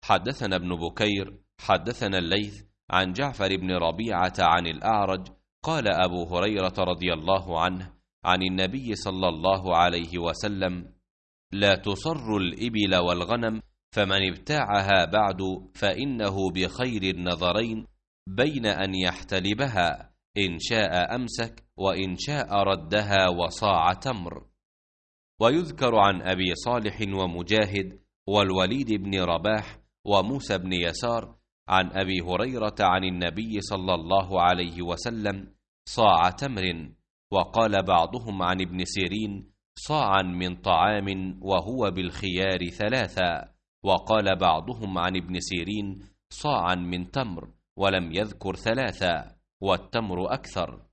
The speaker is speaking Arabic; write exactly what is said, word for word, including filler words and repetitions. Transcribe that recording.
حدثنا ابن بكير حدثنا الليث عن جعفر بن ربيعة عن الأعرج قال أبو هريرة رضي الله عنه عن النبي صلى الله عليه وسلم: لا تصر الإبل والغنم، فمن ابتاعها بعد فإنه بخير النظرين بين أن يحتلبها، إن شاء أمسك وإن شاء ردها وصاع تمر. ويذكر عن أبي صالح ومجاهد والوليد بن رباح وموسى بن يسار عن أبي هريرة عن النبي صلى الله عليه وسلم: صاع تمر. وقال بعضهم عن ابن سيرين: صاعا من طعام وهو بالخيار ثلاثا. وقال بعضهم عن ابن سيرين: صاعا من تمر، ولم يذكر ثلاثا، والتمر أكثر.